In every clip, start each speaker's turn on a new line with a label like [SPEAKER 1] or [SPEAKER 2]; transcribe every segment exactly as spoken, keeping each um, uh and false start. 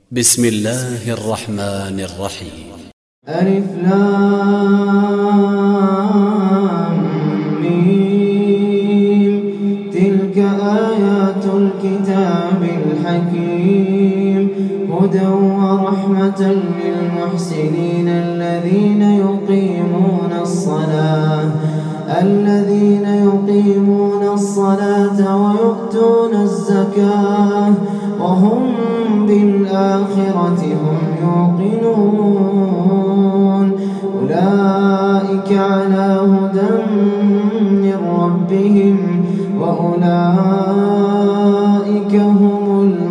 [SPEAKER 1] بسم الله الرحمن الرحيم.
[SPEAKER 2] ألف لام ميم. تلك آيات الكتاب الحكيم هدى ورحمة للمحسنين الذين يقيمون الصلاة الذين يقيمون الصلاة ويؤتون الزكاة وهم بالآخرة هم يوقنون أولئك على هدى من ربهم وأولئك هم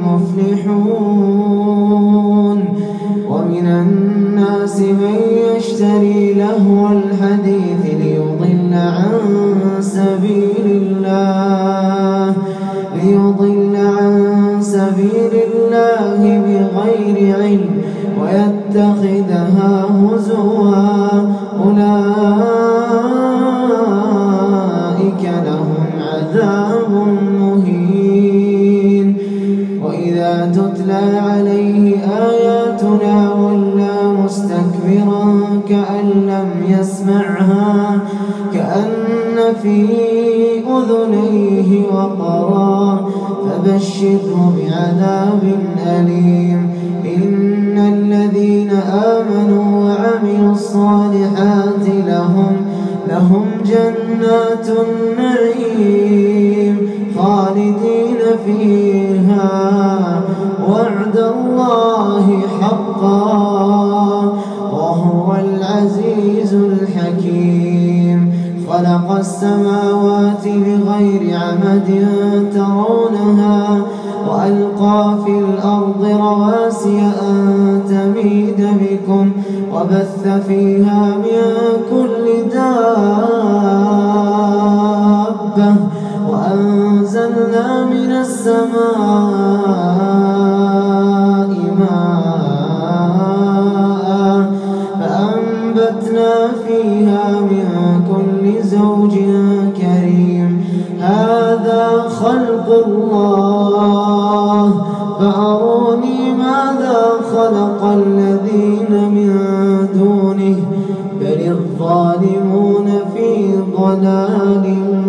[SPEAKER 2] المفلحون. ومن الناس من يشتري لهو الحديث ليضل عن سبيل الله ليضل عن سبيل الله بغير علم ويتخذها هزوا أولئك لهم عذاب مهين. وإذا تتلى عليه آياتنا ولى مستكبرا كأن لم يسمعها كأن في أذنيه وقرا فبشره بعذاب أليم. إن الذين آمنوا وعملوا الصالحات لهم لهم جنات النعيم خالدين فيها وعد الله حقا وهو العزيز الحكيم. خلق السماوات بغير عمد ترونها وألقى في الأرض رواسي أن تميد بكم وبث فيها من كل دابة وأنزلنا من السماء ماء فأنبتنا فيها من كل زوج كريم. هذا خلق الله فأروني ماذا خلق الذين من دونه بل الظالمون في ضلال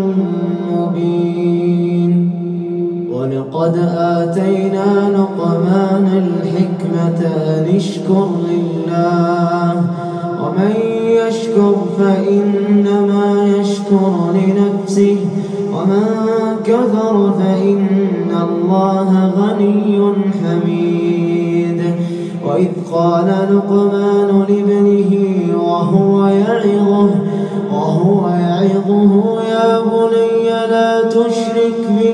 [SPEAKER 2] مبين. ولقد آتينا لقمان الحكمة أن اشكر لله ومن يشكر فإنما يشكر لنفسه ومن كفر فإن الله غني حميد. وإذ قال لقمان لابنه وهو يعظه وهو يعظه يا بني لا تشرك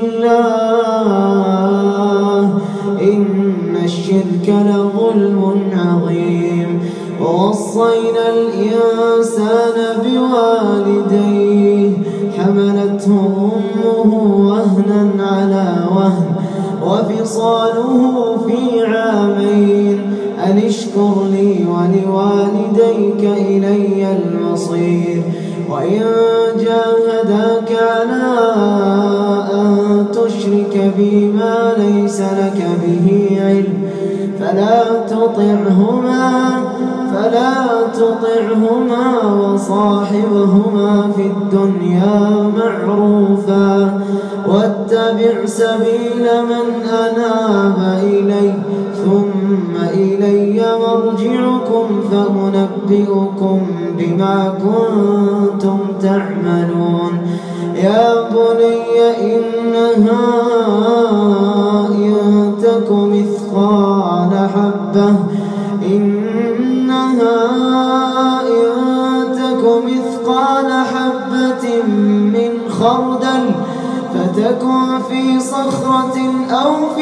[SPEAKER 2] بالله إن الشرك لظلم عظيم. ووصينا الإنسان بوالديه حملته أمه وهنا على وهن وفصاله في عامين أن اشكر لي ولوالديك إلي المصير. وإن جاهداك على أن تشرك بي ما ليس لك به علم فلا تطعهما فلا تطعهما وصاحبهما في الدنيا معروفا واتبع سبيل من أناب إلي ثم إلي مرجعكم فأنبئكم بما كنتم تعملون. يا بني إنها إن تك مثقال حبة إنها إن تك مثقال حبة من خردل فتكن في صخرة أو في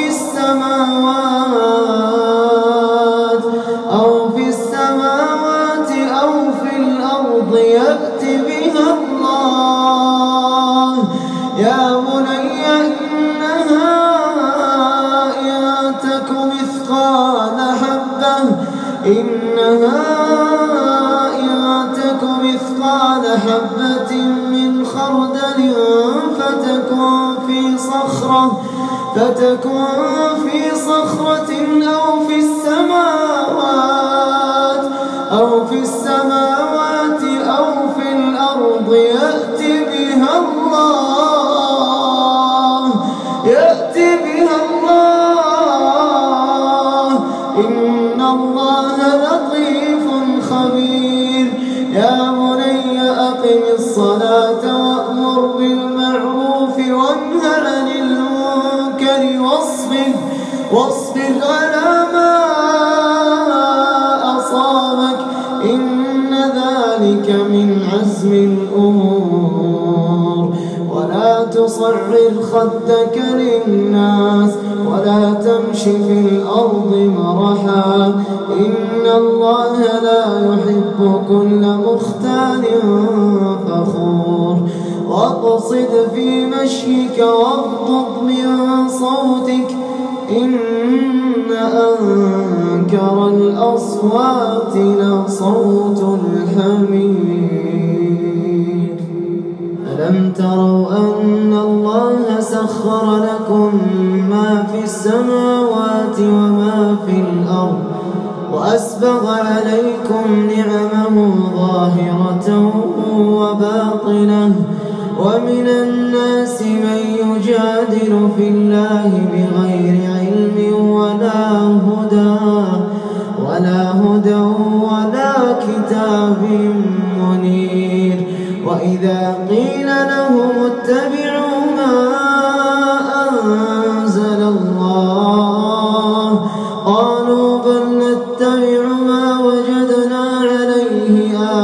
[SPEAKER 2] السماوات أو في السماوات أو في الأرض يأت بها الله. يا بني إنها إن تك مثقال حبة إنها إن تك مثقال حبة من خردل فتكن في صخرة فتكن في صخرة أو في السماء إن الله لطيف خبير. يا بني أقم الصلاة وأمر بالمعروف وانه عن المنكر واصبر واصبر على ما أصابك إن ذلك من عزم الأمور. ولا تصعر خدك للناس ولا تمش في الأرض مرحا إن الله لا يحب كل مختال فخور. واقصد في مشيك واغضض من صوتك إن أنكر الأصوات لصوت الحمير. ألم تروا أن الله سخر لكم ما في السماوات وما في الأرض وأسبغ عليكم نعمه ظاهرة وباطنة ومن الناس من يجادل في الله بغير علم ولا هدى ولا هدى ولا كتاب منير. وإذا قيل لهم اتبعوا ما أنزل الله قالوا بل نتبع ما وجدنا عليه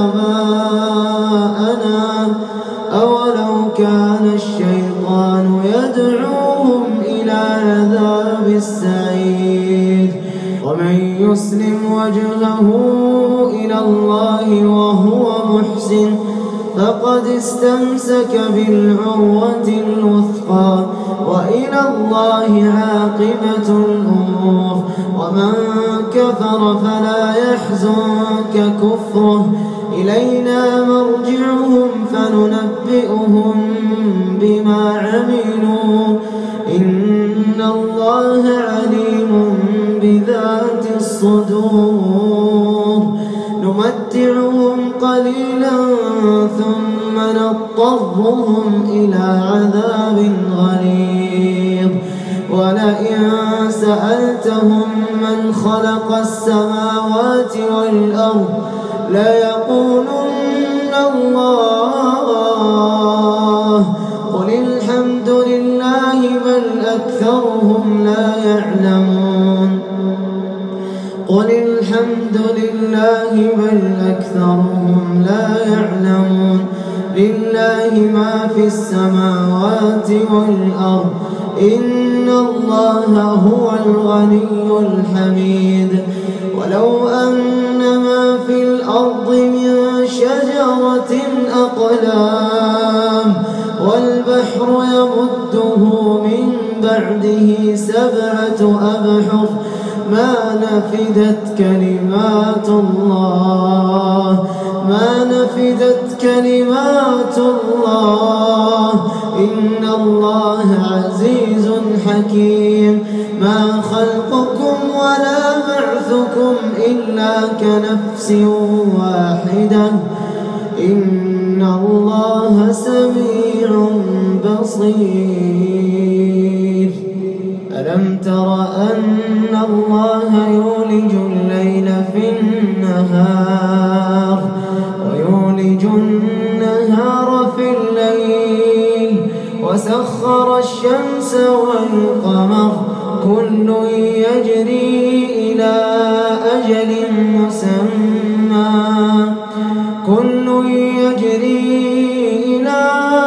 [SPEAKER 2] آباءنا أولو كان الشيطان يدعوهم إلى عذاب السعير. ومن يسلم وجهه إلى الله وهو محسن فقد استمسك بالعروة الوثقى وإلى الله عاقبة الأمور. ومن كفر فلا يحزنك كفره إلينا مرجعهم فننبئهم بما عملوا إن الله عليم بذات الصدور. نمتعهم قليلا ثم نضطرهم إلى عذاب غليظ. ولئن سألتهم من خلق السماوات والأرض ليقولن الله قل الحمد لله بل أكثرهم لا يعلمون قل الحمد لله بل أكثرهم لا يعلمون. لله ما في السماوات والأرض إن الله هو الغني الحميد. ولو أن ما في الأرض من شجرة أقلام والبحر يمده من بعده سبعة أبحر ما نفدت كلمات الله ما نفدت كلمات الله إن الله عزيز حكيم. ما خلقكم ولا بعثكم إلا كنفس واحدة إن الله سميع بصير. ألم تر أن الله يولج الليل في النهار ويولج النهار في الليل وسخر الشمس والقمر كل يجري إلى أجل مسمى كل يجري إلى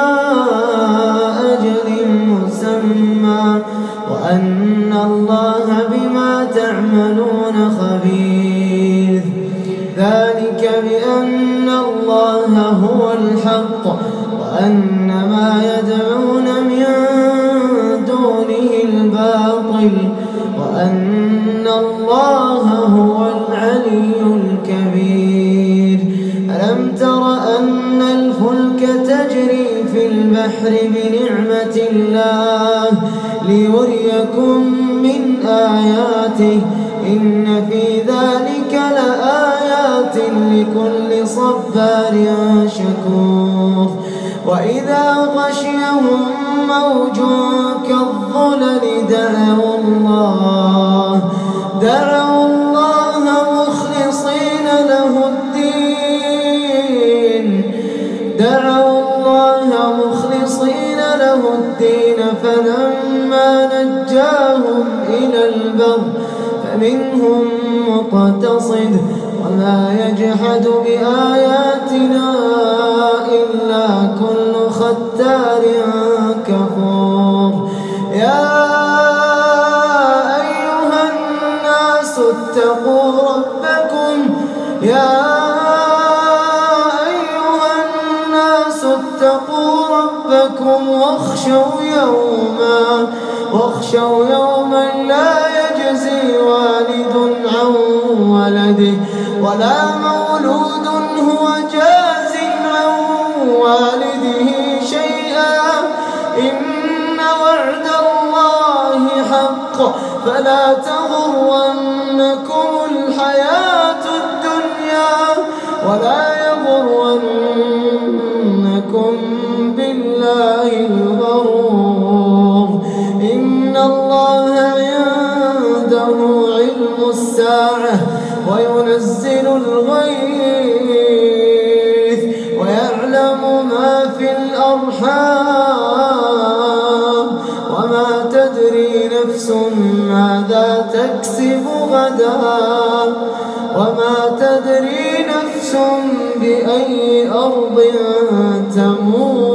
[SPEAKER 2] أجل مسمى وأن الله بما تعملون خبير. ذلك بأن الله هو الحق وأن ما يدعون من دونه الباطل وأن الله هو العلي الكبير. ألم تر أن الفلك تجري في البحر بنعمة الله ليريكم من آياته إن في ذلك لآيات لكل صبار شكور. وإذا غشيهم موج كالظلل دعوا الله دعوا فلما نجاهم إلى البر فمنهم مقتصد وما يجحد بآياتنا إلا كل ختار كفور. يا أيها الناس اتقوا ربكم يا أيها الناس اتقوا ربكم واخشوا يوما واخشوا يوما لا يجزي والد عن ولده ولا مولود هو جاز عن والده شيئا إن وعد الله حق فلا تغرنكم الحياة الدنيا ولا يغرنكم بالله الغرور. إن الله عنده علم الساعة وينزل الغيث ويعلم ما في الأرحام وما تدري نفس ماذا تكسب غدا وما تدري نفس بأي أرض تموت.